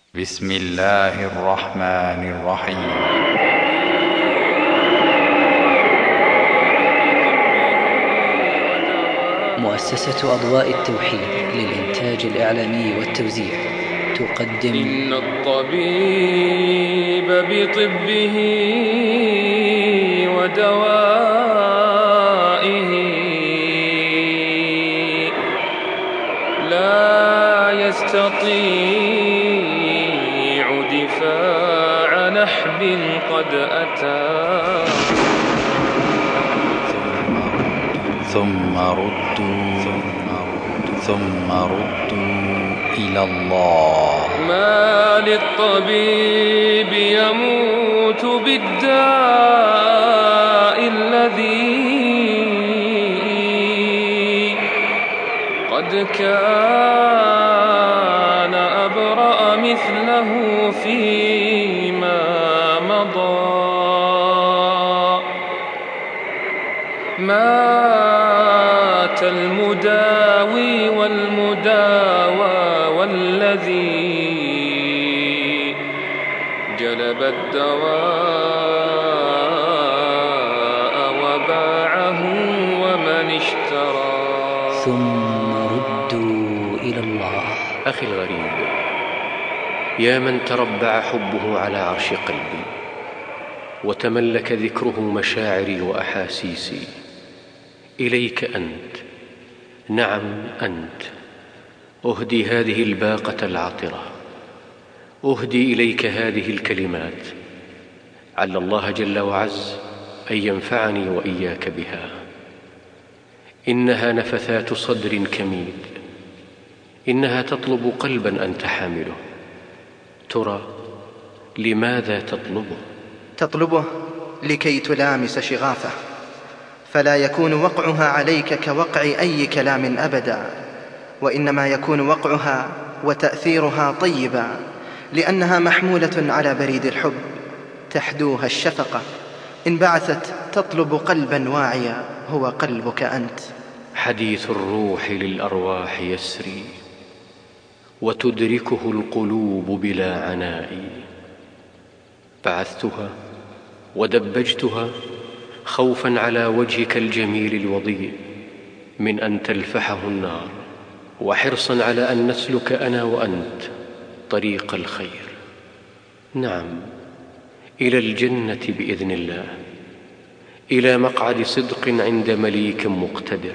بسم الله الرحمن الرحيم. مؤسسة أضواء التوحيد للإنتاج الإعلامي والتوزيع تقدم إن الطبيب بطبه ودوائه لا يستطيع دفاع نحب قد أتى. ثم ردوا إلى الله. ما للطبيب يموت بالداء الذي قد كان أبرأ مثله فيما مضى. مات المداوي والمداوى والذي جلب الدواء وباعه ومن اشترى. ثم ردوا إلى الله. أخي الغريب، يا من تربع حبه على عرش قلبي وتملك ذكره مشاعري وأحاسيسي، إليك أنت، نعم أنت، أهدي هذه الباقة العطرة، أهدي إليك هذه الكلمات، عل الله جل وعز أن ينفعني وإياك بها. إنها نفثات صدر كميد، إنها تطلب قلبا أنت حامله. ترى لماذا تطلبه؟ تطلبه لكي تلامس شغافه، فلا يكون وقعها عليك كوقع أي كلام أبدا، وإنما يكون وقعها وتأثيرها طيبا، لأنها محمولة على بريد الحب تحدوها الشفقة. انبعثت تطلب قلبا واعيا هو قلبك أنت. حديث الروح للأرواح يسري وتدركه القلوب بلا عناء. بعثتها ودبجتها خوفا على وجهك الجميل الوضيء من أن تلفحه النار، وحرصا على أن نسلك أنا وأنت طريق الخير، نعم، إلى الجنة بإذن الله، إلى مقعد صدق عند مليك مقتدر.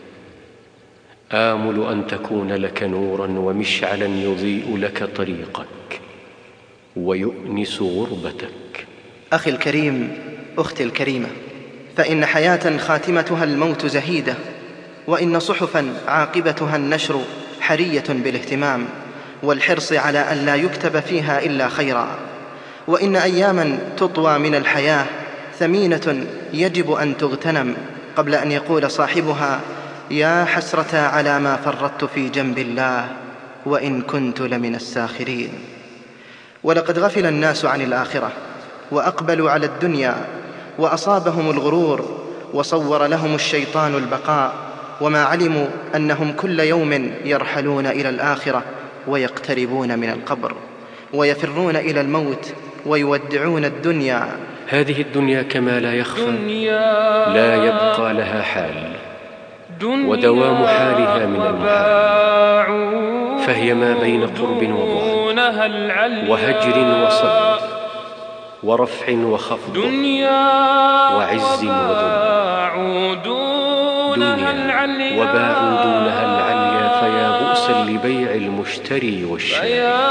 آمل أن تكون لك نورا ومشعلا يضيء لك طريقك ويؤنس غربتك. أخي الكريم، أختي الكريمة، فإن حياة خاتمتها الموت زهيدة، وإن صحفا عاقبتها النشر حرية بالاهتمام والحرص على أن لا يكتب فيها إلا خيرا. وإن أياما تطوى من الحياة ثمينة يجب أن تغتنم قبل أن يقول صاحبها: يا حسرة على ما فرطت في جنب الله وإن كنت لمن الساخرين. ولقد غفل الناس عن الآخرة وأقبلوا على الدنيا، وأصابهم الغرور، وصور لهم الشيطان البقاء، وما علموا أنهم كل يوم يرحلون إلى الآخرة ويقتربون من القبر ويفرون إلى الموت ويودعون الدنيا. هذه الدنيا كما لا يخفى لا يبقى لها حال، ودوام حالها من المحال، فهي ما بين قرب وبعد، وهجر وصد، ورفع وخفض، وعز وذل. دنيا وباعوا دونها العليا، فيا بؤسا لبيع المشتري والشاري.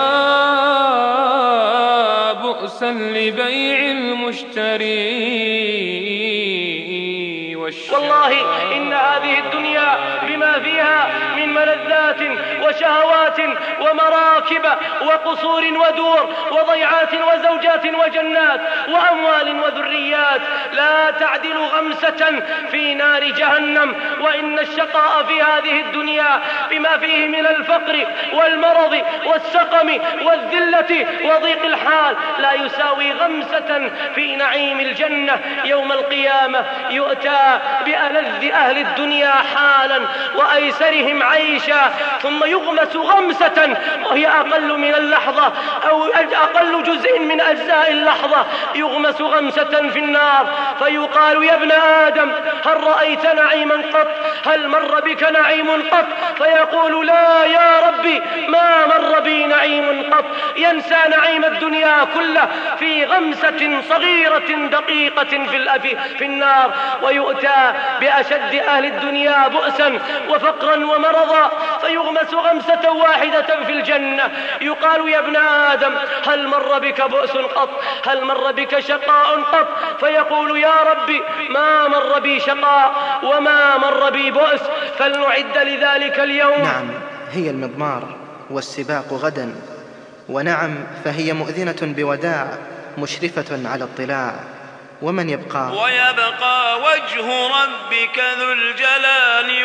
فيا بؤسا لبيع المشتري والشاري. والله إن هذه الدنيا بما فيها من ملذات وشهوات ومراكب وقصور ودور وضيعات وزوجات وجنات وأموال وذريات لا تعدل غمسة في نار جهنم. وإن الشقاء في هذه الدنيا بما فيه من الفقر والمرض والسقم والذلة وضيق الحال لا يساوي غمسة في نعيم الجنة. يوم القيامة يؤتى بألذ أهل الدنيا حالا وأيسرهم عيشا، ثم يغمس غمسة وهي أقل من اللحظة أو أقل جزء من أجزاء اللحظة يغمس غمسة في النار، فيقال: يا ابن آدم هل رأيت نعيما قط؟ هل مر بك نعيم قط؟ فيقول: لا يا ربي، ما مر بي نعيم قط. ينسى نعيم الدنيا كله في غمسة صغيرة دقيقة في النار، ويؤتى بأشد أهل الدنيا بؤسا وفقرا ومرضا فيغمس غمسة واحدة في الجنة. يقال: يا ابن آدم هل مر بك بؤس قط؟ هل مر بك شقاء قط؟ فيقول: يا ربي، ما مر بي شقاء وما مر بي بؤس. فلنعد لذلك اليوم. نعم، هي المضمار والسباق غدا، ونعم فهي مؤذنة بوداع مشرفة على اطلاع. ومن يبقى؟ ويبقى وجه ربك ذو الجلال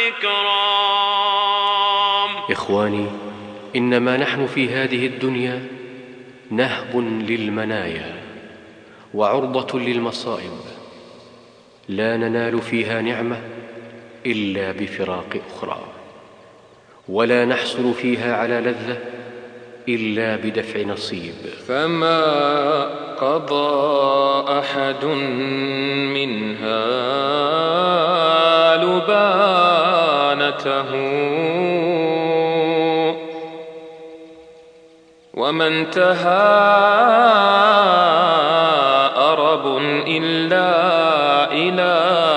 والإكرام. إخواني، إنما نحن في هذه الدنيا نهب للمنايا وعرضة للمصائب، لا ننال فيها نعمة إلا بفراق أخرى، ولا نحصل فيها على لذة إلا بدفع نصيب. فما قضى أحد منها لبانته، وما انتهى أرب إلا إلى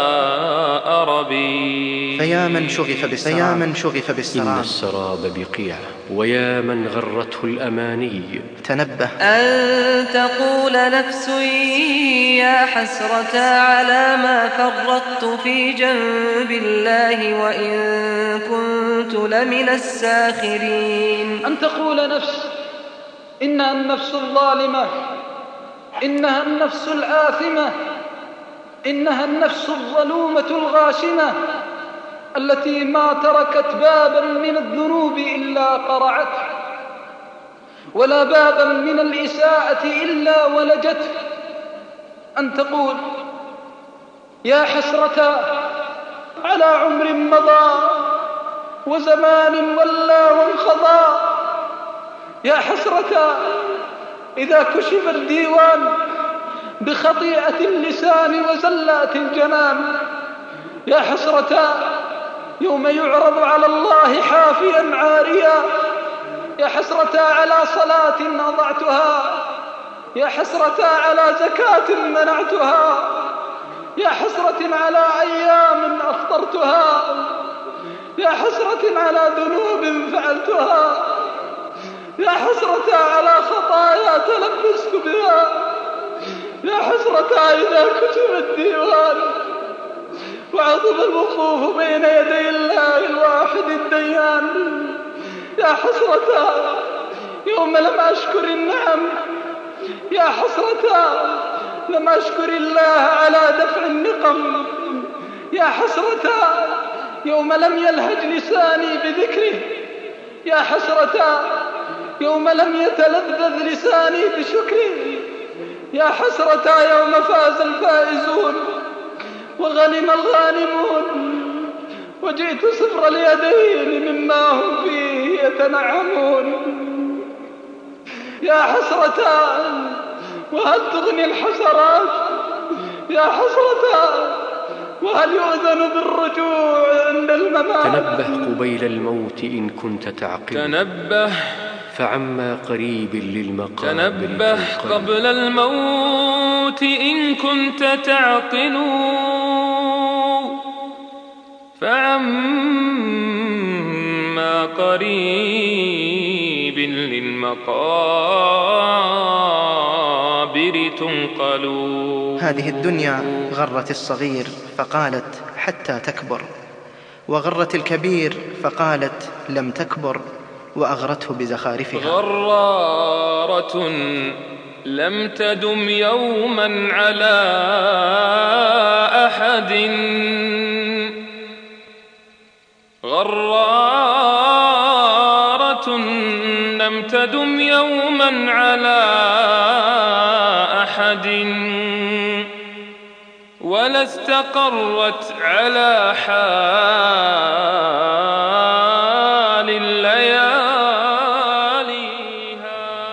أربي. فيا من شغف بالسراب، إن السراب بقيع، ويا من غرته الأماني تنبه. أن تقول نفس يا حسرة على ما فرطت في جنب الله وإن كنت لمن الساخرين. أن تقول نفس إنها النفس الظالمة، إنها النفس الآثمة، إنها النفس الظلومة الغاشمة التي ما تركت بابا من الذنوب إلا قرعته، ولا بابا من الإساءة إلا ولجته. أن تقول: يا حسرة على عمر مضى وزمان ولى وانخضى، يا حسرة إذا كشف الديوان بخطيئة اللسان وزلات الجنان، يا حسرة يوم يعرض على الله حافيا عاريا، يا حسرة على صلاة أضعتها، يا حسرة على زكاة منعتها، يا حسرة على أيام أفطرتها، يا حسرة على ذنوب فعلتها، يا حسرة على خطايا تلبست بها، يا حسرة إذا كتب الديوان وعظم الوقوف بين يدي الله الواحد الديان، يا حسرة يوم لم أشكر النعم، يا حسرة لم أشكر الله على دفع النقم، يا حسرة يوم لم يلهج لساني بذكره، يا حسرة يوم لم يتلذذ لساني بشكره، يا حسرة يوم فاز الفائزون وغنم الغانمون وجئت صفر اليدين مما هم فيه يتنعمون، يا حسرة وهل تغني الحسرات، يا حسرة وهل يؤذن بالرجوع عند الممات. تنبه قبيل الموت إن كنت تعقل، تنبه فعما قريب للمقابر. تنبه قبل الموت إن كنت تعقل، فعما قريب للمقابر تنقل. هذه الدنيا غرت الصغير فقالت حتى تكبر، وغرت الكبير فقالت لم تكبر، وأغرته بزخارفها. غرارة لم تدم يوما على أحد، غرارة لم تدم يوما على أحد، ولا استقرت على حال الليالي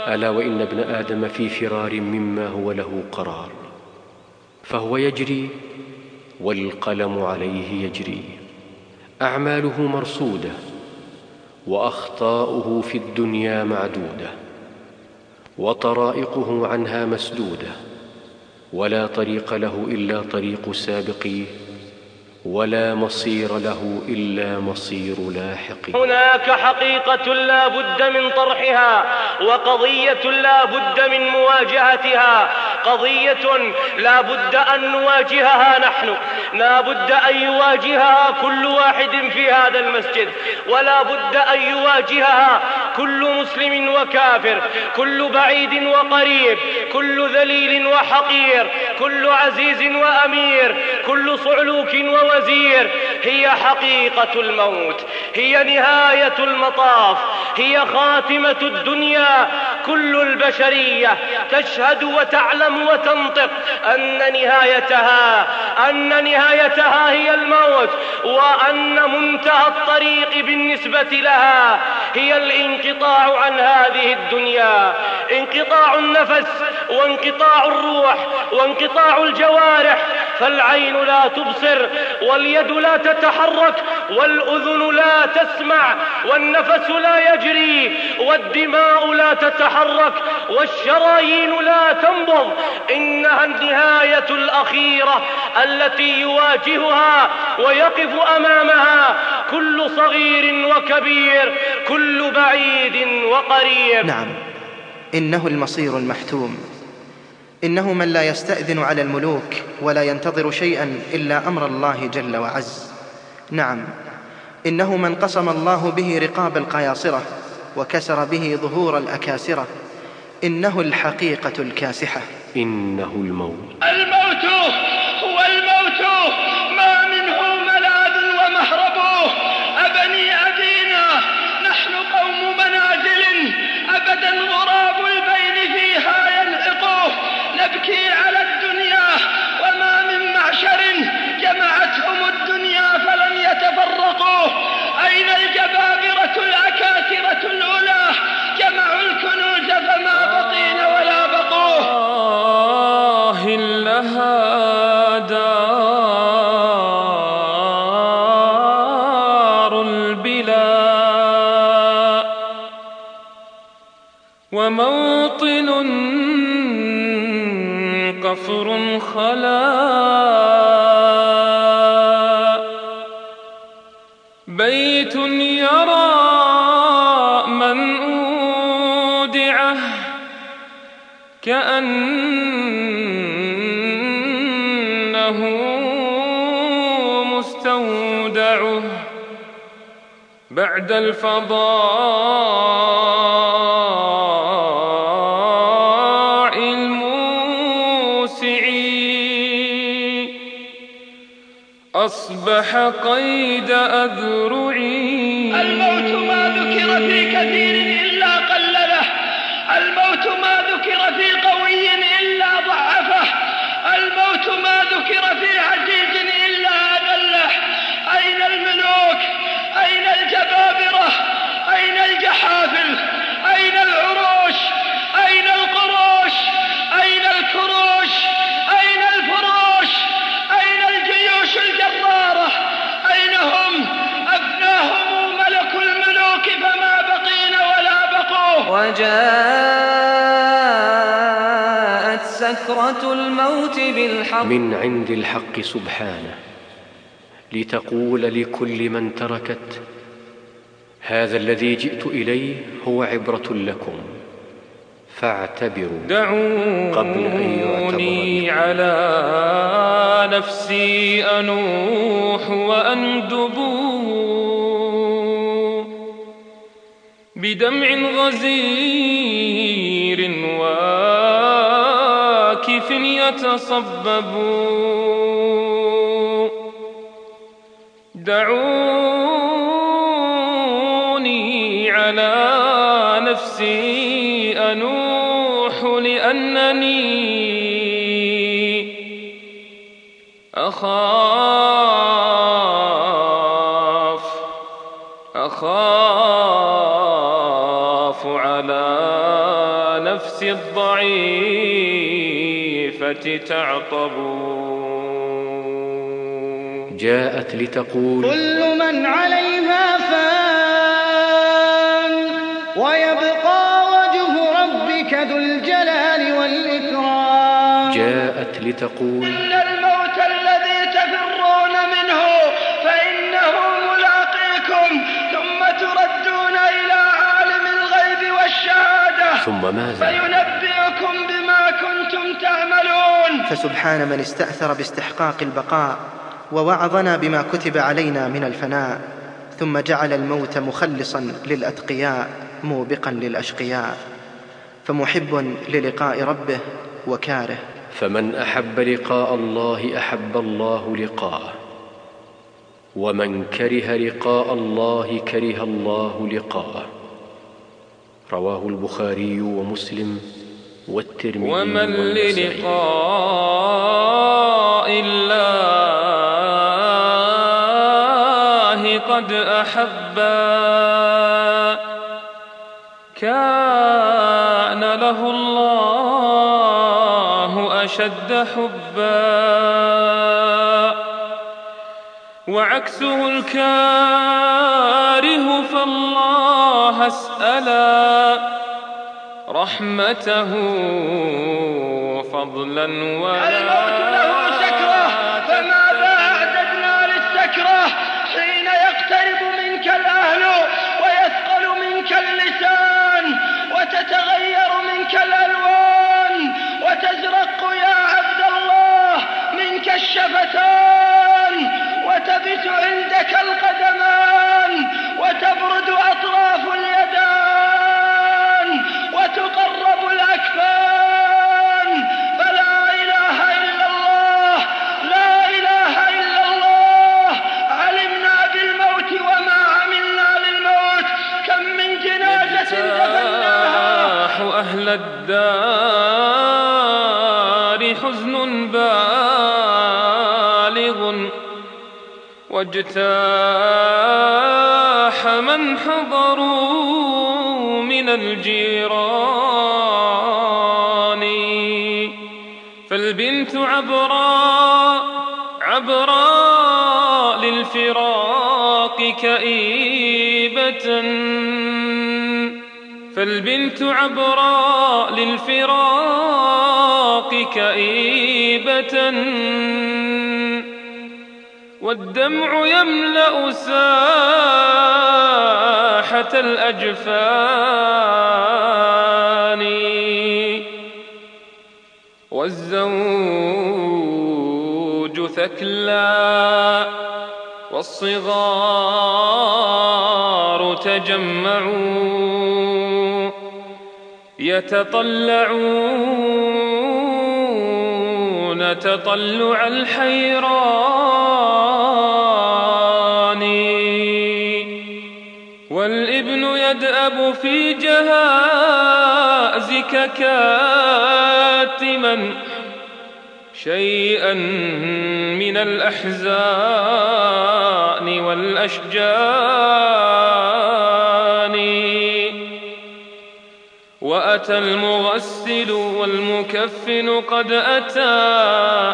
ألا وإن ابن آدم في فرار مما هو له قرار، فهو يجري والقلم عليه يجري، أعماله مرصودة وأخطاؤه في الدنيا معدودة، وطرائقه عنها مسدودة، ولا طريق له إلا طريق سابقيه، ولا مصير له إلا مصير لاحقيه. هناك حقيقة لا بد من طرحها، وقضية لا بد من مواجهتها، قضية لا بد أن نواجهها نحن، لا بد أن يواجهها كل واحد في هذا المسجد، ولا بد أن يواجهها كل مسلم وكافر، كل بعيد وقريب، كل ذليل وحقير، كل عزيز وأمير، كل صعلوك ووزير. هي حقيقة الموت، هي نهاية المطاف، هي خاتمة الدنيا. كل البشرية تشهد وتعلم وتنطق أن نهايتها هي الموت، وأن منتهى الطريق بالنسبة لها هي الانقطاع عن هذه الدنيا، انقطاع النفس وانقطاع الروح وانقطاع الجوارح، فالعين لا تبصر، واليد لا تتحرك، والأذن لا تسمع، والنفس لا يجري، والدماء لا تتحرك، والشرايين لا تنبض. إنها النهاية الأخيرة التي يواجهها ويقف أمامها كل صغير وكبير، كل بعيد وقريب. نعم، إنه المصير المحتوم، إنه من لا يستأذن على الملوك ولا ينتظر شيئا إلا أمر الله جل وعز. نعم، إنه من قسم الله به رقاب القياصرة وكسر به ظهور الأكاسرة. إنه الحقيقة الكاسحة، إنه الموت. الموت هو الموت، ما منه ملاذ ومهرب. أبني أبينا نحن قوم منازل، أبدا غراب البين فيها ينعق. نبكي على الدنيا وما من معشر جمعتهم الدنيا فلم يتفرقوا. أين الجبابرة الأكاثرة الأولى؟ جمعوا الكنوز فما بقين ولا بقوا. لها دار البلاء، وموطن قفر خلاء، بيت يرى من أودعه كأنه مستودعه بعد الفضاء الموسع، أصبح قيد أذرعي. الموت ما ذكر في كثير إلا قلله، الموت ما ذكر في قوي إلا ضعفه، الموت ما ذكر في عزيز إلا أذله. أين الملوك؟ أين الجبابرة؟ أين الجحافل؟ أين العروش؟ أين القروش؟ أين الكروش؟ أين الفروش؟ أين الجيوش الجرارة؟ أين هم؟ أفناهم ملك الملوك فما بقين ولا بقوا. وجاءت سكرة الموت بالحق من عند الحق سبحانه، لتقول لكل من تركت: هذا الذي جئت إليه هو عبرة لكم فاعتبروا قبل أن دعوني على نفسي أنوح وأندب بدمع غزير واكف يتصبب. دعوني على نفسي أنوح لأنني أخاف على نفس الضعيفة تعطبون. جاءت لتقول كل من عليها فان ويبقى وجه ربك ذو الجلال والإكرام. جاءت لتقول إن الموت الذي تفرون منه فإنه ملاقيكم ثم تردون إلى عالم الغيب والشهادة ثم ماذا؟ فينبئكم بما كنتم تعملون. فسبحان من استأثر باستحقاق البقاء ووعظنا بما كتب علينا من الفناء، ثم جعل الموت مخلصا للأتقياء موبقا للأشقياء، فمحب للقاء ربه وكاره. فمن أحب لقاء الله أحب الله لقاءه، ومن كره لقاء الله كره الله لقاءه. رواه البخاري ومسلم والترمذي ومن والنسائي. للقاء الله قد أحبا كان له الله أشد حبا، وعكسه الكاره فالله اسألا رحمته فضلا ولا. الموت له سكرة فماذا أعددنا للسكرة حين يقترب منك الأهل ويثقل منك اللسان وتتغير منك الألوان وتزرق يا عبد الله منك الشفتان وتبت عندك القدمان وتبرد أطراف اليدان وتقرب الأكفان. فلا إله إلا الله، لا إله إلا الله. علمنا بالموت وما عملنا للموت، كم من جنازة دفناها. أهل الدار حزن بالغ واجتاح من حضروا من الجيران. فالبنت عبراء للفراق كئيبة، فالبنت عبراء للفراق كئيبة، والدمع يملأ ساحة الأجفان، والزوج ثكلى والصغار تجمعوا يتطلعون تطلع الحيران، والابن يدأب في جهازك كاتما شيئا من الأحزان والأشجان. وأتى المغسل والمكفن قد أتى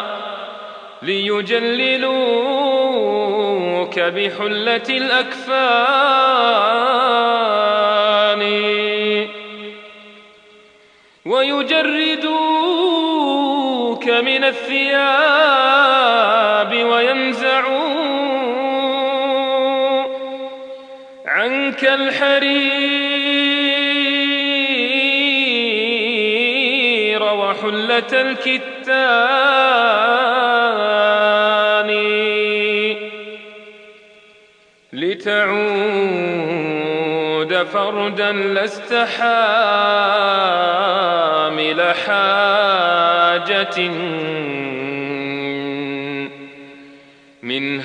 ليجللوك بحلة الأكفان، ويجردوك من الثياب وينزعوا عنك الحرير وحلة الكتان، لتعود فردا لست حامل حاجة من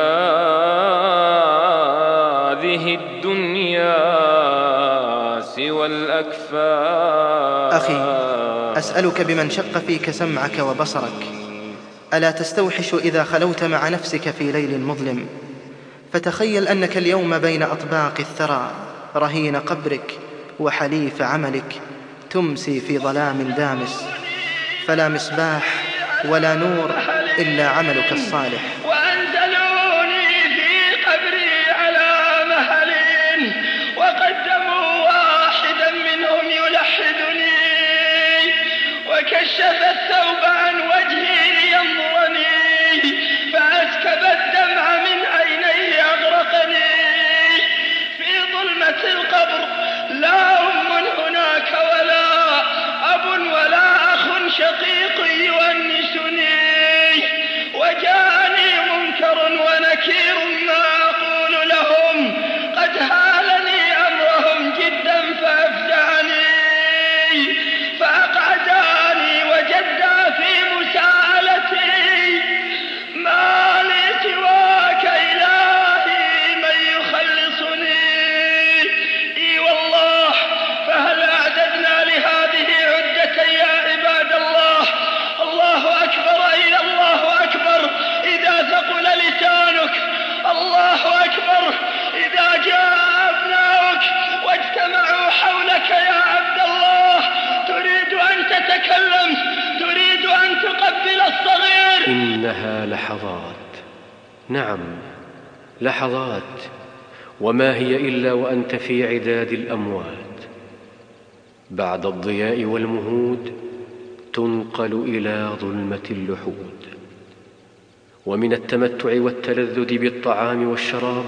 هذه الدنيا سوى الأكفان. أخي، أسألك بمن شق فيك سمعك وبصرك، ألا تستوحش إذا خلوت مع نفسك في ليل مظلم فتخيل أنك اليوم بين أطباق الثرى رهين قبرك وحليف عملك تمسي في ظلام دامس، فلا مصباح ولا نور إلا عملك الصالح. وأنزلوني في قبري على مهل، وقدموا واحدا منهم يلحدني، وكشف الثوب عن وجهي لينظرني، فأسكب الدمع من عينيه أغرقني. في ظلمة القبر لا أم هناك ولا أب ولا أخ شقيق يؤنسني، وجاءني منكر ونكير ما أقول لهم، قد هالني أمرهم جدا فأفزعني، فأقعداني وجدا في مساءلتي، ما لي سواك إلهي من يخلصني. إي والله، فهل أعددنا لهذه عدة يا عباد الله؟ الله أكبر، أي الله أكبر إذا ثقل لسانك، الله أكبر إذا جاء أبناؤك واجتمعوا حولك يا عبد الله، تريد أن تتكلم، تريد أن تقبل الصغير. إنها لحظات، نعم لحظات، وما هي إلا وأنت في عداد الأموات. بعد الضياء والمهود تنقل إلى ظلمة اللحود، ومن التمتع والتلذذ بالطعام والشراب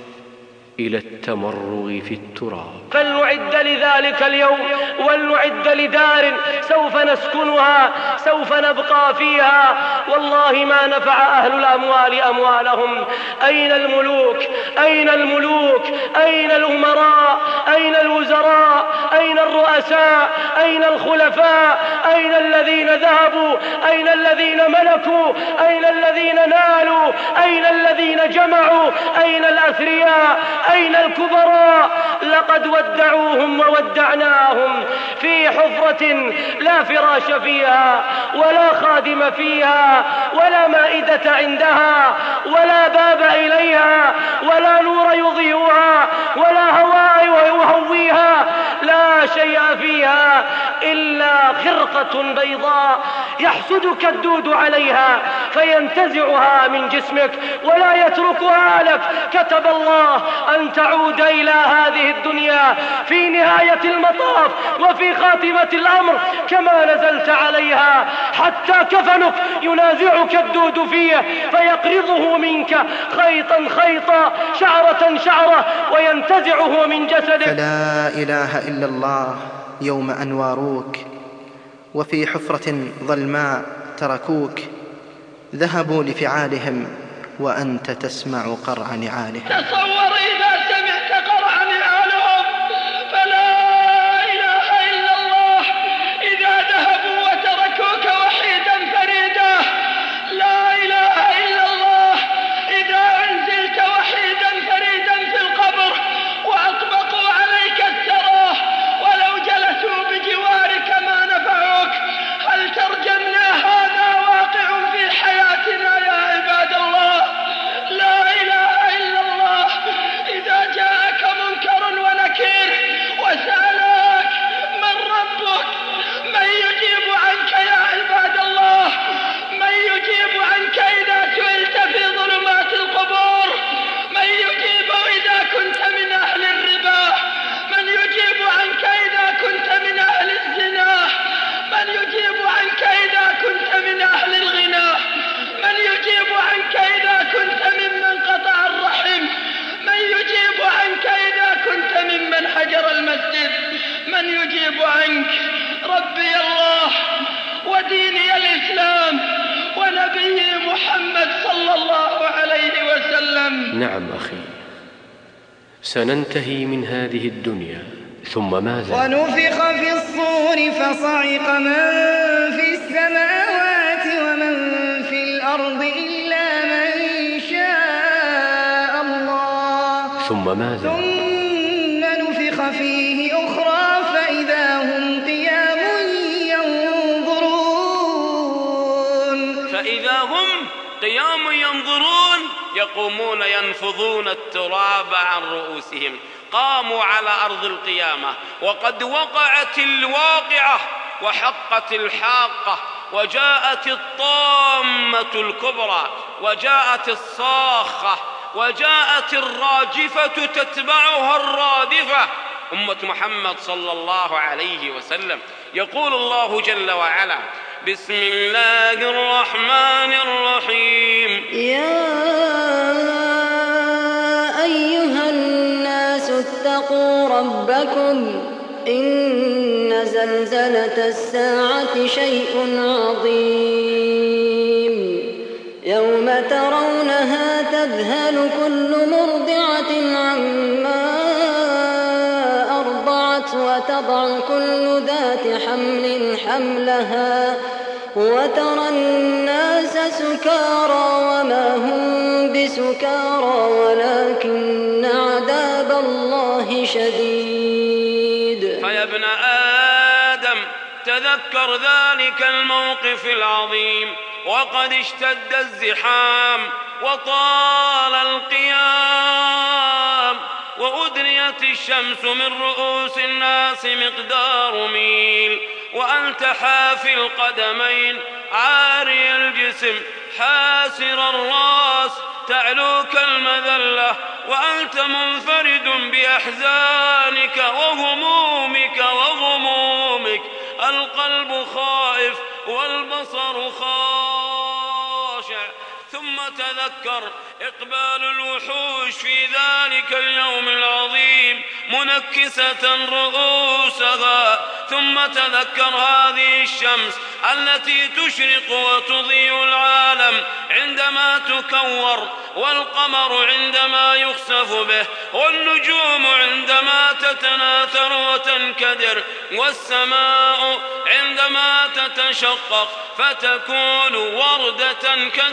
إلى التمرغ في التراب. فلنعد لذلك اليوم، ولنعد لدار سوف نسكنها، سوف نبقى فيها. والله ما نفع أهل الأموال أموالهم. أين الملوك؟ أين الملوك؟ أين الأمراء؟ أين الوزراء؟ أين الرؤساء؟ أين الخلفاء؟ أين الذين ذهبوا؟ أين الذين ملكوا؟ أين الذين نالوا؟ أين الذين جمعوا؟ أين الأثرياء؟ أين الكبراء؟ لقد ودعوهم وودعناهم في حفرة لا فراش فيها، ولا خادم فيها، ولا مائدة عندها، ولا باب إليها، ولا نور يضيئها، ولا هواء يهويها، لا شيء فيها إلا خرقة بيضاء يحسدك الدود عليها فينتزعها من جسمك ولا يتركها لك. كتب الله أن تعود إلى هذه الدنيا في نهاية المطاف وفي خاتمة الأمر كما نزلت عليها، حتى كفنك ينازعك الدود فيه فيقرضه منك خيطا خيطا، شعرة شعرة، وينتزعه من جسدك. فلا إله إلا الله يوم أن واروك، وفي حفرة ظلماء تركوك، ذهبوا لفعالهم وأنت تسمع قرع نعالهم. تصور إذا سمعت قرع نعالهم، فلا إله إلا الله. إذا ذهبوا وتركوك وحيدا فريدا، لا إله إلا الله. إذا أنزلت وحيدا فريدا في القبر وأطبقوا عليك الثرى، ولو جلسوا بجوارك ما نفعوك. هل ترجمنا هذا واقع في حياتنا يا عباد الله؟ لا إله إلا الله. إذا جاءك منكر ونكير وسألك من ربك، من يجيب عنك يا عباد الله؟ من يجيب عنك إذا سئلت في ظلمات القبور؟ من يجيب إذا كنت من أهل الربا؟ من يجيب عنك إذا كنت من أهل الزنا؟ من يجيب عنك إذا كنت من أهل الغنى؟ من يجيب عنك إذا كنت ممن قطع الرحم؟ من يجيب عنك إذا كنت ممن حجر المسجد؟ من يجيب عنك؟ ربي الله وديني الإسلام ونبي محمد صلى الله عليه وسلم. نعم أخي، سننتهي من هذه الدنيا، ثم ماذا؟ ونفخ في الصور فصعق من في السماوات ومن في الأرض إلا من شاء الله. ثم ماذا؟ ثم نفخ فيه أخرى فإذا هم قيام ينظرون. فإذا هم قيام ينظرون، يقومون ينفضون التراب عن رؤوسهم قاموا على أرض القيامة وقد وقعت الواقعة وحقت الحاقة، وجاءت الطامة الكبرى، وجاءت الصاخة، وجاءت الراجفة تتبعها الرادفة، أمة محمد صلى الله عليه وسلم. يقول الله جل وعلا: بسم الله الرحمن الرحيم. يا أيها الناس اتقوا ربكم إن زلزلة الساعة شيء عظيم يوم ترونها تذهل كل مرضعة عما أرضعت وتضع كل ذات حمل حملها وترى الناس سكارى وما هم بسكارى ولكن عذاب الله شديد. فيا ابن آدم تذكر ذلك الموقف العظيم، وقد اشتد الزحام وطال القيام، وأدنيت الشمس من رؤوس الناس مقدار ميل، وأنت حافي القدمين عاري الجسم حاسر الرأس تعلوك المذلة، وأنت منفرد بأحزانك وغمومك، القلب خائف والبصر خاشع. ثم تذكر إقبال الوحوش في ذلك اليوم العظيم منكسة رؤوسها، ثم تذكر هذه الشمس التي تشرق وتضيء العالم عندما تكور، والقمر عندما يخسف به، والنجوم عندما تتناثر وتنكدر، والسماء عندما تتشقق فتكون وردة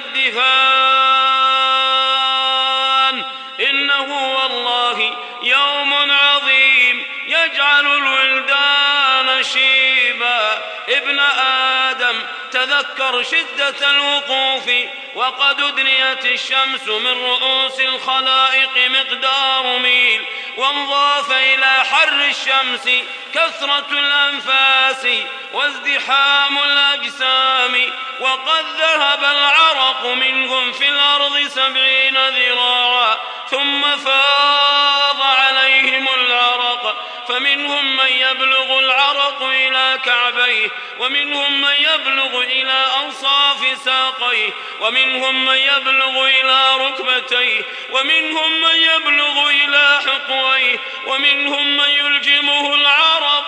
كالدهان. إنه والله يوم عظيم يجعل الولدان شيبا. ابن آدم تذكر شدة الوقوف وقد أدنيت الشمس من رؤوس الخلائق مقدار ميل، وانضاف إلى حر الشمس كثرة الأنفاس وازدحام الأجسام، وقد ذهب العرق منهم في الأرض 70 ذراعا، ثم فاض عليهم العرق، فمنهم من يبلغ العرق إلى كعبيه، ومنهم من يبلغ إلى أنصاف ساقيه، ومنهم من يبلغ إلى ركبتيه، ومنهم من يبلغ إلى حقويه، ومنهم من يلجمه العرق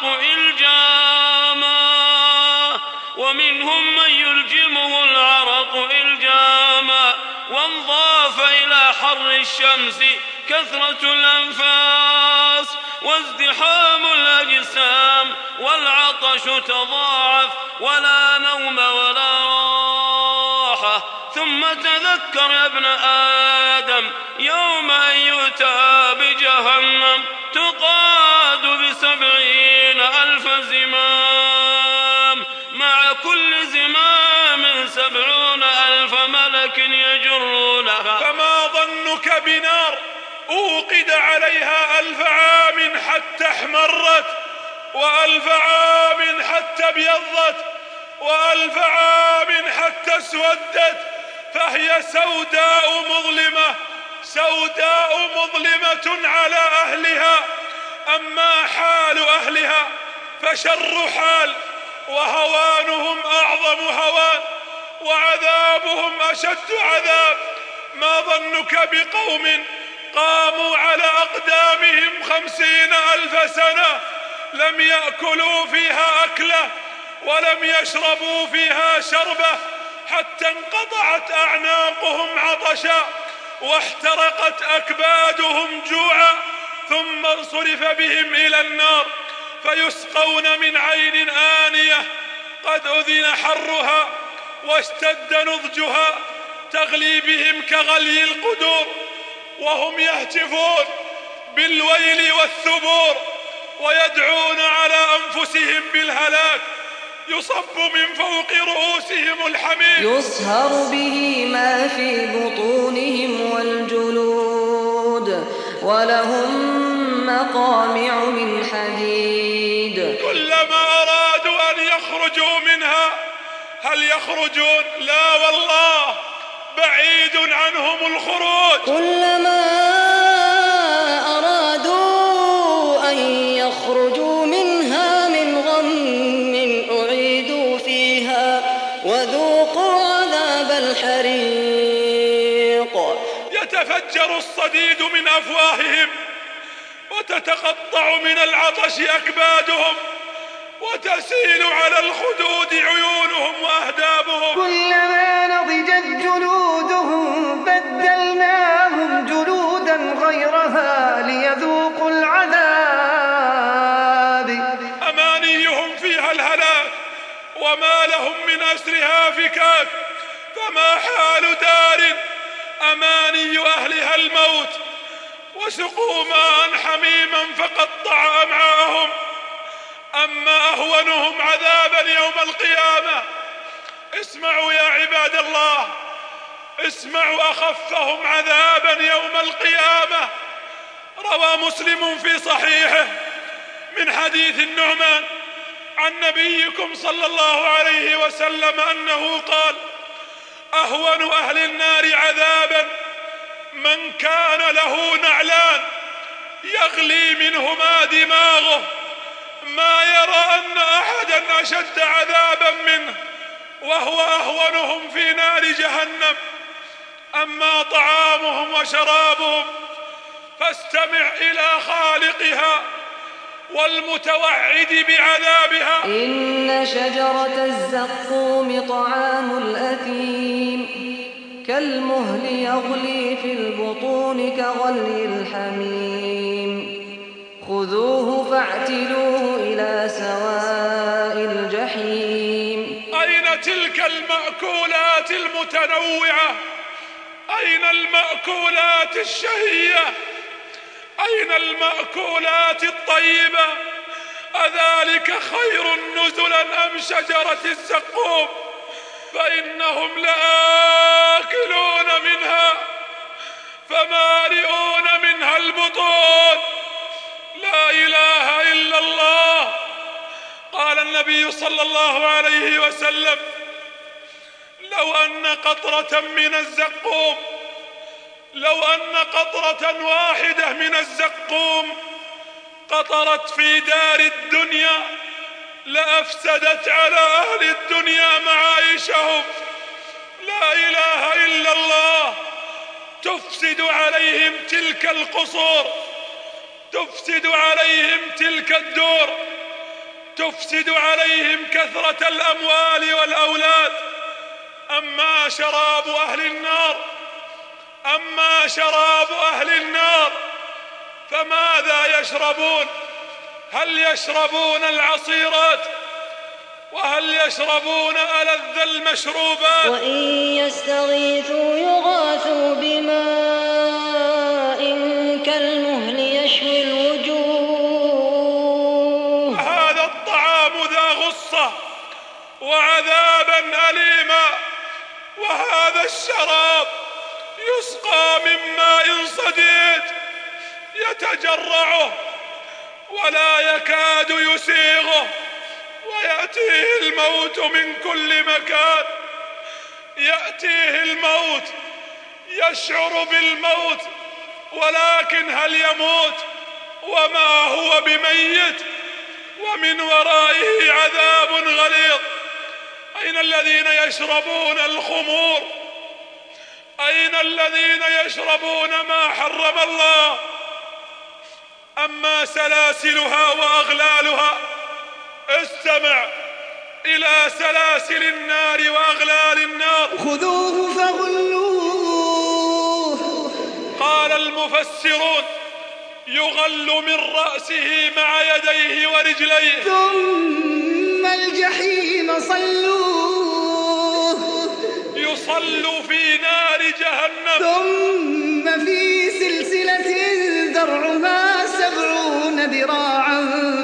إلجاما، وانضاف إلى حر الشمس كثرة الأنفاس وازدحام الأجسام، والعطش تضاعف ولا نوم ولا راحة. ثم تذكر يا ابن آدم يوم أن يؤتى بجهنم تقاد ب70,000 زمام، مع كل زمام 70,000 ملك يجرونها. فما ظنك بنار أوقد عليها 1000 عام حتى احمرت، و1000 عام حتى ابيضت، و1000 عام حتى اسودت، فهي سوداء مظلمة على أهلها. أما حال أهلها فشر حال، وهوانهم أعظم هوان، وعذابهم أشد عذاب. ما ظنك بقوم قاموا على أقدامهم 50,000 سنة لم يأكلوا فيها أكلة ولم يشربوا فيها شربة، حتى انقطعت أعناقهم عطشا واحترقت أكبادهم جوعا، ثم انصرف بهم إلى النار فيسقون من عين آنية قد أذن حرها واشتد نضجها، تغلي بهم كغلي القدور، وهم يهتفون بالويل والثبور ويدعون على أنفسهم بالهلاك. يصب من فوق رؤوسهم الحميم يصهر به ما في بطونهم والجلود، ولهم مقامع من حديد كلما أرادوا أن يخرجوا منها هل يخرجون؟ لا والله، بعيد عنهم الخروج. كلما أرادوا أن يخرجوا منها من غم أعيدوا فيها وذوقوا عذاب الحريق. يتفجر الصديد من أفواههم وتتقطع من العطش أكبادهم وتسيل على الخدود عيونهم وأهدابهم. كلما نضجت جلودهم بدلناهم جلودا غيرها ليذوقوا العذاب. أمانيهم فيها الهلاك وما لهم من أسرها فكاك، فما حال دار أماني أهلها الموت، وسقوا ماء حميما فقطع أمعاءهم. أما أهونهم عذابا يوم القيامة، اسمعوا يا عباد الله، اسمعوا أخفهم عذابا يوم القيامة. روى مسلم في صحيحه من حديث النعمان عن نبيكم صلى الله عليه وسلم أنه قال: أهون أهل النار عذابا من كان له نعلان يغلي منهما دماغه، ما يرى أن أحدا أشد عذابا منه، وهو أهونهم في نار جهنم. أما طعامهم وشرابهم فاستمع إلى خالقها والمتوعد بعذابها. إن شجرة الزقوم طعام الأثيم كالمهل يغلي في البطون كغلي الحميم خذوه فاعتلوه إلى سواء الجحيم. أين تلك المأكولات المتنوعة؟ أين المأكولات الشهية؟ أين المأكولات الطيبة؟ أذلك خير نزلا أم شجرة الزقوم؟ فإنهم لآكلون منها فمالئون منها البطون. لا إله إلا الله. قال النبي صلى الله عليه وسلم: لو أن قطرة من الزقوم، لو أن قطرة واحدة من الزقوم قطرت في دار الدنيا لأفسدت على أهل الدنيا معايشهم. لا إله إلا الله. تفسد عليهم تلك القصور، تفسد عليهم تلك الدور، تفسد عليهم كثرة الأموال والأولاد. أما شراب أهل النار، أما شراب أهل النار فماذا يشربون؟ هل يشربون العصيرات؟ وهل يشربون ألذ المشروبات؟ وإن يستغيثوا يغاثوا بماء كالمهل يشوي الوجوه. هذا الطعام ذا غصة وعذابا أليما، وهذا الشراب يسقى من ماء صديد يتجرعه ولا يكاد يسيغه، ويأتيه الموت من كل مكان. يأتيه الموت، يشعر بالموت، ولكن هل يموت؟ وما هو بميت، ومن ورائه عذاب غليظ. أين الذين يشربون الخمور؟ أين الذين يشربون ما حرم الله؟ أما سلاسلها وأغلالها، استمع إلى سلاسل النار وأغلال النار. خذوه فغلوه. قال المفسرون: يغل من رأسه مع يديه ورجليه، ثم الجحيم صلوه. يصل في نار جهنم، ثم في سلسلة ذرعها 70 ذراعا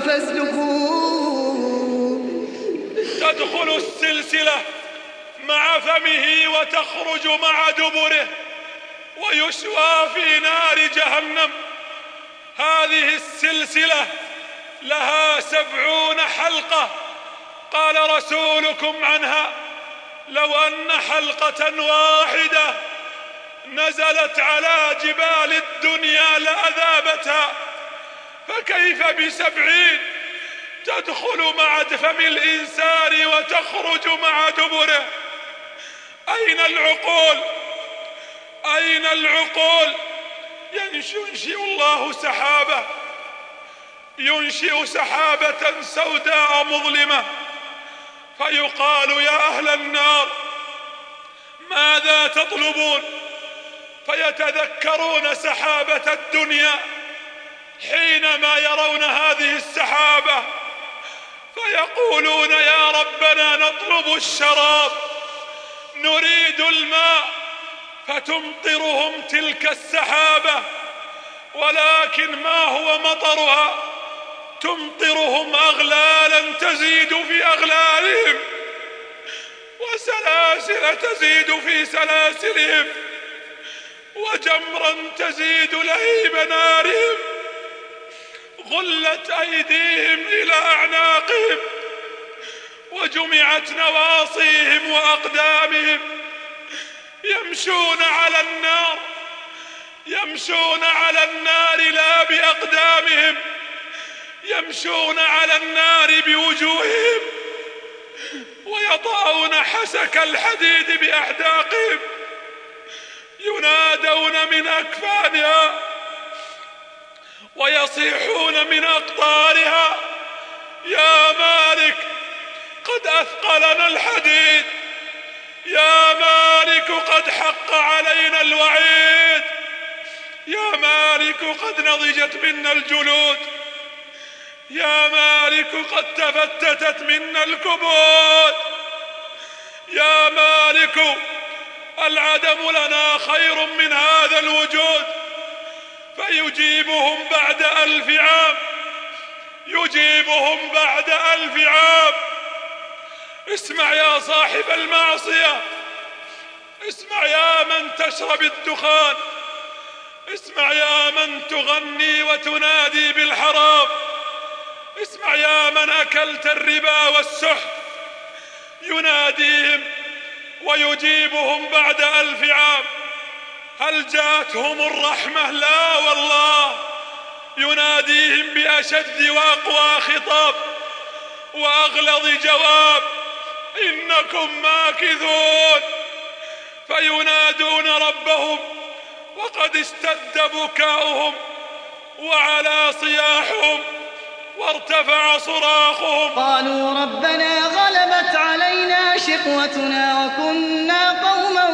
فاسلكوه. تدخل السلسلة مع فمه وتخرج مع دبره، ويشوى في نار جهنم. هذه السلسلة لها 70 حلقة. قال رسولكم عنها: لو أن حلقة واحدة نزلت على جبال الدنيا لأذابتها، فكيف ب70 تدخل مع فم الإنسان وتخرج مع دبره؟ أين العقول؟ أين العقول؟ ينشئ الله سحابة، ينشئ سحابة سوداء مظلمة، فيقال: يا أهل النار ماذا تطلبون؟ فيتذكرون سحابة الدنيا حينما يرون هذه السحابة، فيقولون: يا ربنا نطلب الشراب، نريد الماء، فتمطرهم تلك السحابة، ولكن ما هو مطرها؟ تمطرهم أغلالا تزيد في أغلالهم، وسلاسل تزيد في سلاسلهم، وجمرا تزيد لهيب نارهم، غلت أيديهم إلى أعناقهم، وجمعت نواصيهم وأقدامهم، يمشون على النار، يمشون على النار لا بأقدامهم، يمشون على النار بوجوههم، ويطأون حسك الحديد بأحداقهم، ينادون من أكفانها ويصيحون من أقطارها: يا مالك قد أثقلنا الحديد، يا مالك قد حق علينا الوعيد، يا مالك قد نضجت منا الجلود، يا مالك قد تفتتت منا الكبود، يا مالك العدم لنا خير من هذا الوجود. فيجيبهم بعد 1000 عام، يجيبهم بعد 1000 عام. اسمع يا صاحب المعصية، اسمع يا من تشرب الدخان، اسمع يا من تغني وتنادي بالحرام، اسمع يا من أكلت الربا والسحت. يناديهم ويجيبهم بعد 1000 عام. هل جاءتهم الرحمة؟ لا والله. يناديهم بأشد وأقوى خطاب وأغلظ جواب: إنكم ماكثون. فينادون ربهم وقد اشتد بكاؤهم وعلى صياحهم وارتفع صراخهم. قالوا ربنا غلبت علينا شقوتنا وكنا قوما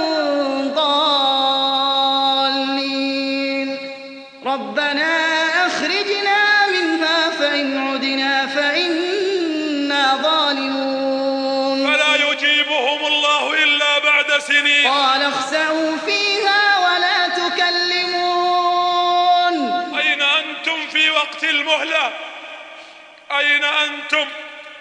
ضالين، ربنا أخرجنا منها فإن عدنا فإنا ظالمون. فلا يجيبهم الله إلا بعد سنين. قال اخسئوا فيها ولا تكلمون. أين أنتم في وقت المهلة؟ أين أنتم؟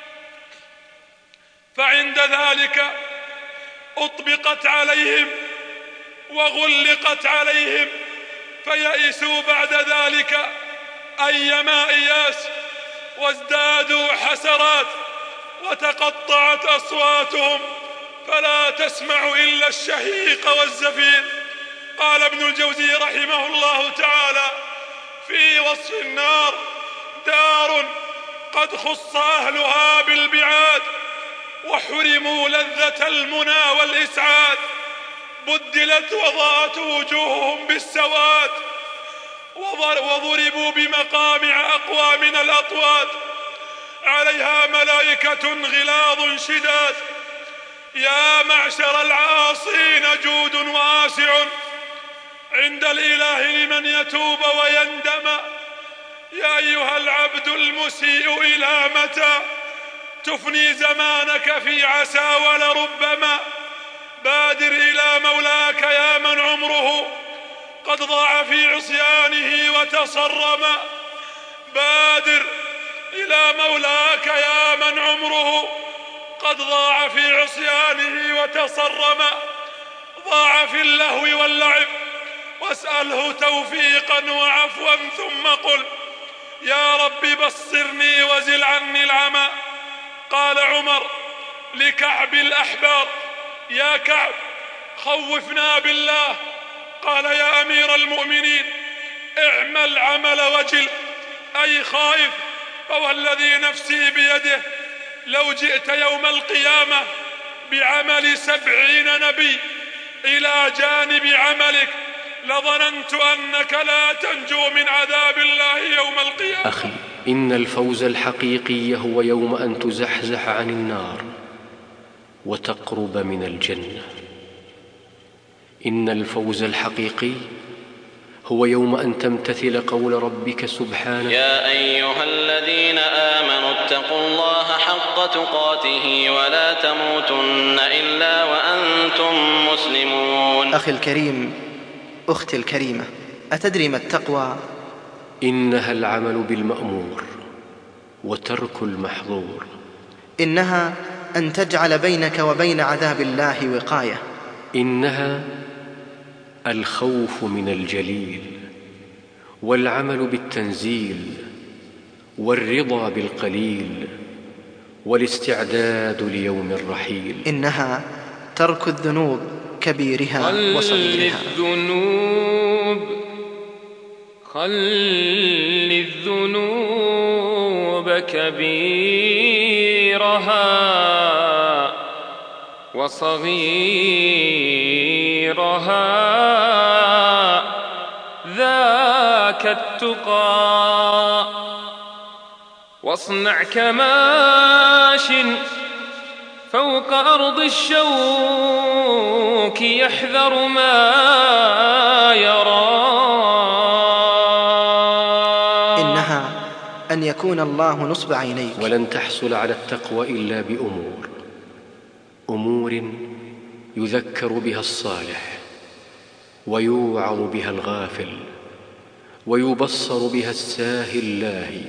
فعند ذلك أطبقت عليهم وغلقت عليهم، فيئسوا بعد ذلك أيما إياس، وازدادوا حسرات، وتقطعت أصواتهم، فلا تسمع إلا الشهيق والزفير. قال ابن الجوزي رحمه الله تعالى في وصف النار: دار قد خص أهلها بالبعاد وحرموا لذة المنى والإسعاد، بدلت وضاءت وجوههم بالسواد، وضربوا بمقامع أقوى من الأطواد، عليها ملائكة غلاظ شداد. يا معشر العاصين جود واسع عند الإله لمن يتوب ويندم. يا أيها العبد المسيء إلى متى تفني زمانك في عسى ولربما؟ بادر إلى مولاك يا من عمره قد ضاع في عصيانه وتصرم. بادر إلى مولاك يا من عمره قد ضاع في عصيانه وتصرم. ضاع في اللهو واللعب واسأله توفيقا وعفوا، ثم قل يا رب بصرني وزل عني العمى. قال عمر لكعب الأحبار يا كعب خوفنا بالله. قال يا أمير المؤمنين اعمل عمل وجل، أي خائف، فوالذي نفسي بيده لو جئت يوم القيامة بعمل 70 نبي إلى جانب عملك لظننت أنك لا تنجو من عذاب الله يوم القيامة. أخي، إن الفوز الحقيقي هو يوم أن تزحزح عن النار وتقرب من الجنة. إن الفوز الحقيقي هو يوم أن تمتثل قول ربك سبحانه: يا أيها الذين آمنوا اتقوا الله حق تقاته ولا تموتن إلا وأنتم مسلمون. أخي الكريم، أختي الكريمة، أتدري ما التقوى؟ إنها العمل بالمأمور وترك المحظور. إنها أن تجعل بينك وبين عذاب الله وقاية. إنها الخوف من الجليل والعمل بالتنزيل والرضا بالقليل والاستعداد ليوم الرحيل. إنها ترك الذنوب كبيرها وصغيرها. خل الذنوب كبيرها وصغيرها، ذاك التقى. واصنع كماش فوق أرض الشوك يحذر ما يرى. إنها أن يكون الله نصب عينيك. ولن تحصل على التقوى إلا أمور يذكر بها الصالح ويوعظ بها الغافل ويبصر بها الساهي اللاهي.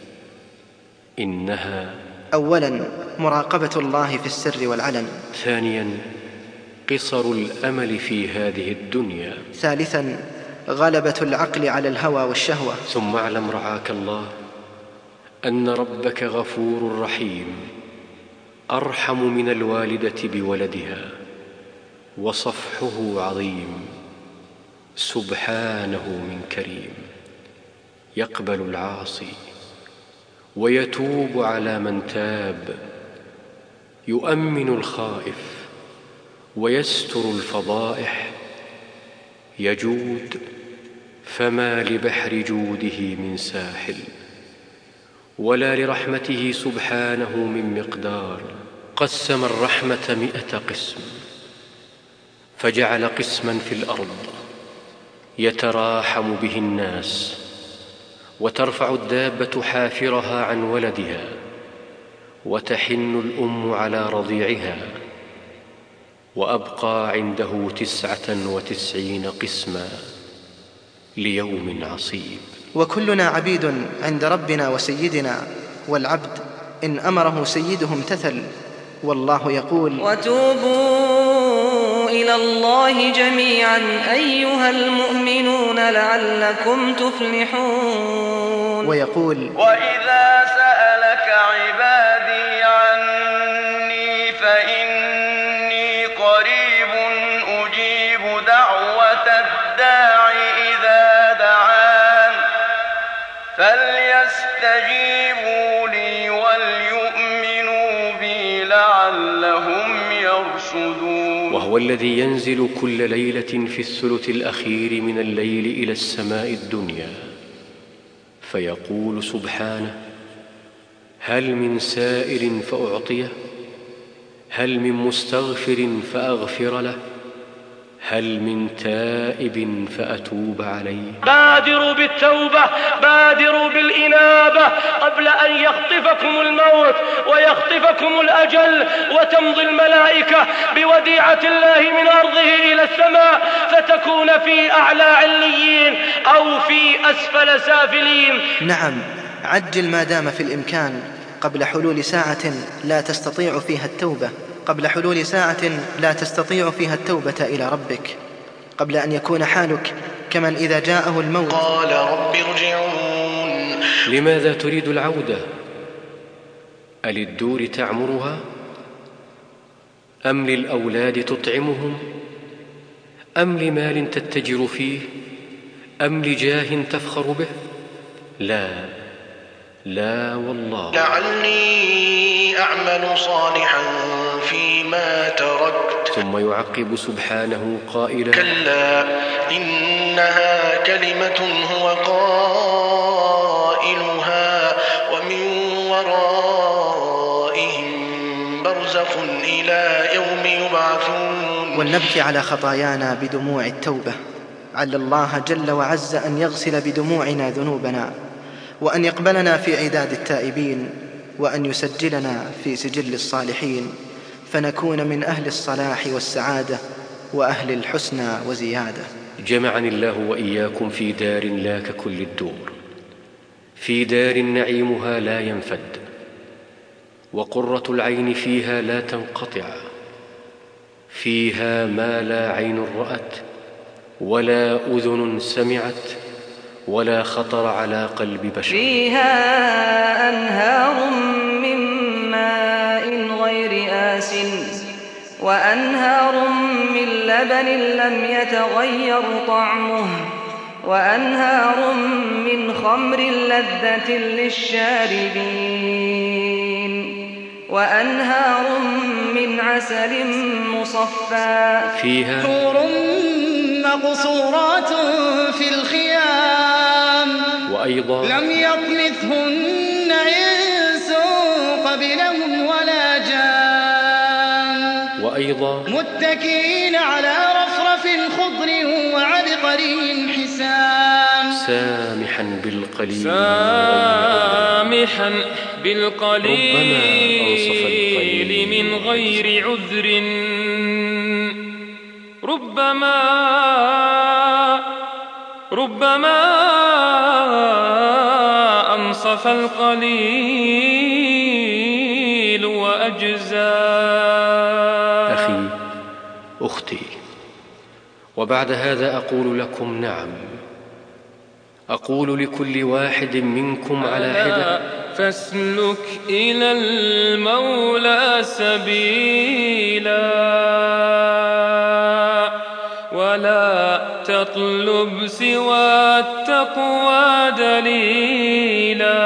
إنها: أولا مراقبة الله في السر والعلن. ثانيا قصر الأمل في هذه الدنيا. ثالثا غلبة العقل على الهوى والشهوة. ثم اعلم رعاك الله أن ربك غفور رحيم، أرحم من الوالدة بولدها، وصفحه عظيم، سبحانه من كريم، يقبل العاصي ويتوب على من تاب، يؤمن الخائف ويستر الفضائح، يجود فما لبحر جوده من ساحل، ولا لرحمته سبحانه من مقدار. قسم الرحمة 100 قسم، فجعل قسما في الأرض يتراحم به الناس، وترفع الدابة حافرها عن ولدها، وتحن الأم على رضيعها، وأبقى عنده 99 قسما ليوم عصيب. وكلنا عبيد عند ربنا وسيدنا، والعبد إن أمره سيده امتثل. والله يقول: وتوبوا إلى الله جميعا أيها المؤمنون لعلكم تفلحون. ويقول: وإذا سألك عبادي عني فإني قريب أجيب دعوة الداع إذا دعان فليستجيبوا لي وليؤمنوا بي لعلهم يرشدون. وهو الذي ينزل كل ليلة في الثلث الأخير من الليل إلى السماء الدنيا، فيقول سبحانه: هل من سائل فأعطيه؟ هل من مستغفر فأغفر له؟ هل من تائب فأتوب عليه؟ بادروا بالتوبة، بادروا بالإنابة قبل أن يخطفكم الموت ويخطفكم الأجل، وتمضي الملائكة بوديعة الله من أرضه إلى السماء، فتكون في أعلى عليين أو في أسفل سافلين. نعم، عجل ما دام في الإمكان قبل حلول ساعة لا تستطيع فيها التوبة، قبل حلول ساعة لا تستطيع فيها التوبة إلى ربك، قبل أن يكون حالك كمن إذا جاءه الموت قال رب ارجعون. لماذا تريد العودة؟ أللدور تعمرها؟ أم للأولاد تطعمهم؟ أم لمال تتجر فيه؟ أم لجاه تفخر به؟ لا لا والله. لعلي أعمل صالحا فيما تركت. ثم يعقب سبحانه قائلا كلا إنها كلمة هو قائلها ومن ورائهم برزخ إلى يوم يبعثون. ولنبكي على خطايانا بدموع التوبة، عل الله جل وعز أن يغسل بدموعنا ذنوبنا، وأن يقبلنا في عداد التائبين، وأن يسجلنا في سجل الصالحين، فنكون من أهل الصلاح والسعادة وأهل الحسنى وزيادة. جمعني الله وإياكم في دار لا ككل الدور، في دار نعيمها لا ينفد، وقرة العين فيها لا تنقطع، فيها ما لا عين رأت ولا أذن سمعت ولا خطر على قلب بشر. فيها أنهار من ماء غير آس وأنهار من لبن لم يتغير طعمه وأنهار من خمر لذة للشاربين وأنهار من عسل مصفى. فيها حور مقصورات في الخيام وأيضا لم يطمثهن إنس قبلهم ولا جان وأيضا متكئين على رفرف خضر وعبقري حسان. سامحا بالقليل من غير عذر، ربما أنصف القليل وأجزى. أخي أختي، وبعد هذا أقول لكم نعم، أقول لكل واحد منكم على حدة: فاسلك إلى المولى سبيلا ولا تطلب سوى التقوى دليلا،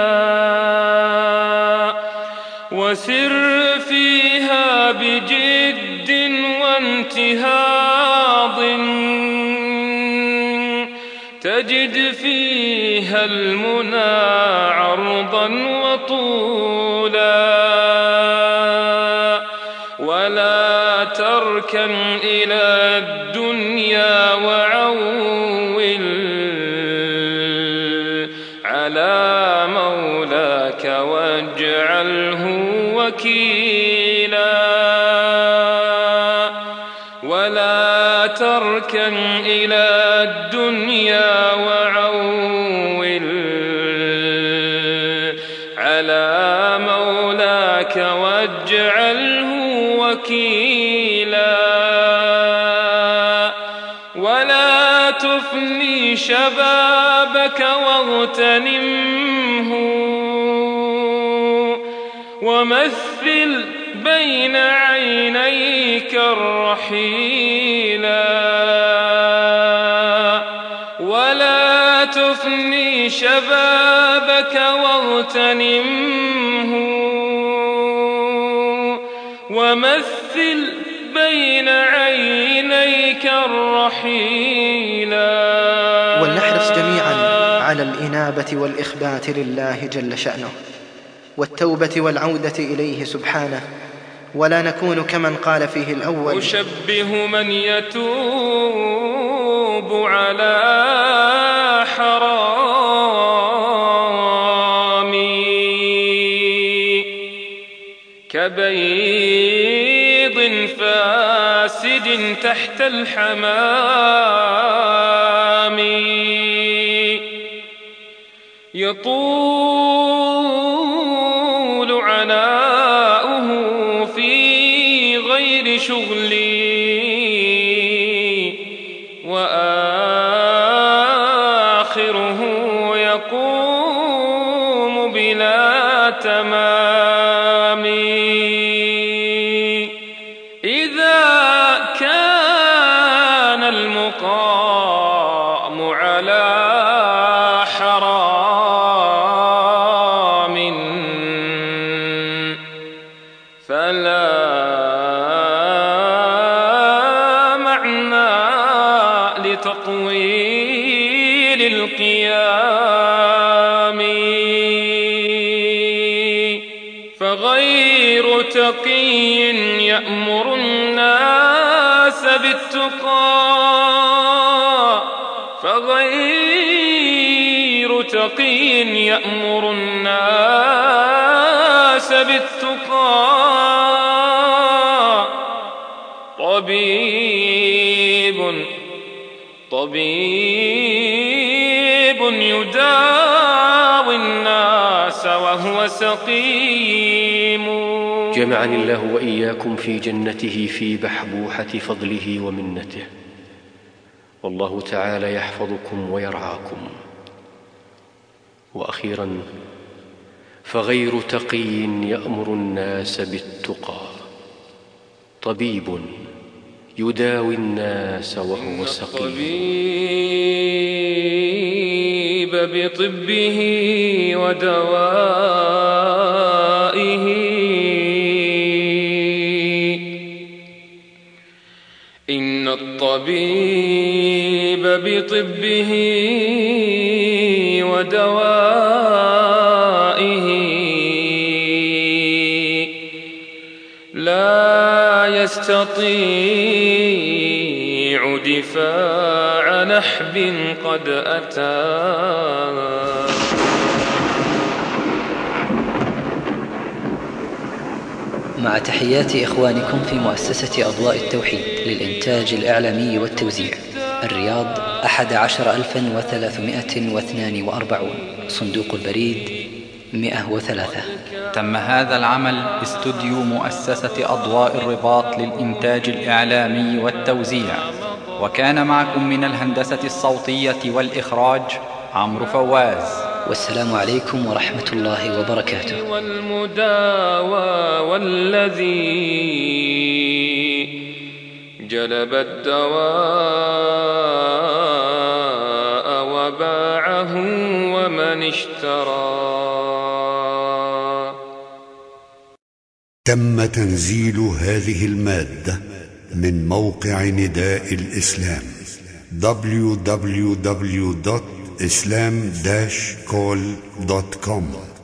وسر فيها بجد وانتهاض تجد فيها المنى عرضا وطولا، ولا تركن إلى الدنيا وعول على مولاك واجعله وكيلا، ولا تركن إلى الدنيا وعول على مولاك واجعله وكيلا، ولا تفني شبابك واغتنمه ومثل بين عينيك الرحيلا، ولا تفني شبابك واغتنمه ومثل بين عينيك الرحيلا. ولنحرص جميعا على الإنابة والإخبات لله جل شأنه والتوبة والعودة إليه سبحانه، ولا نكون كمن قال فيه الأول: أشبه من يتوب على حرامي كبيض فاسد تحت الحمام، يطول عناؤه في غير شغلي وآخر فلا معنى لتطويل القيام، فغير تقي يأمر الناس بالتقى، فغير تقي يأمر الناس بالتقى، طبيب يداوي الناس وهو سقيم. جمعني الله وإياكم في جنته في بحبوحة فضله ومنته، والله تعالى يحفظكم ويرعاكم. وأخيرا، فغير تقي يأمر الناس بالتقى، طبيب يداوي الناس وهو سقيم. الطبيب بطبه ودوائه، إن الطبيب بطبه ودوائه لا يستطيع دفاع نحب قد أتى. مع تحيات إخوانكم في مؤسسة أضواء التوحيد للإنتاج الإعلامي والتوزيع، الرياض 11342، صندوق البريد 103. تم هذا العمل باستوديو مؤسسة أضواء الرباط للإنتاج الإعلامي والتوزيع، وكان معكم من الهندسة الصوتية والإخراج عمرو فواز. والسلام عليكم ورحمة الله وبركاته. والمداوى والذي جلب الدواء وباعه ومن اشترى. تم تنزيل هذه المادة من موقع نداء الإسلام www.islam-call.com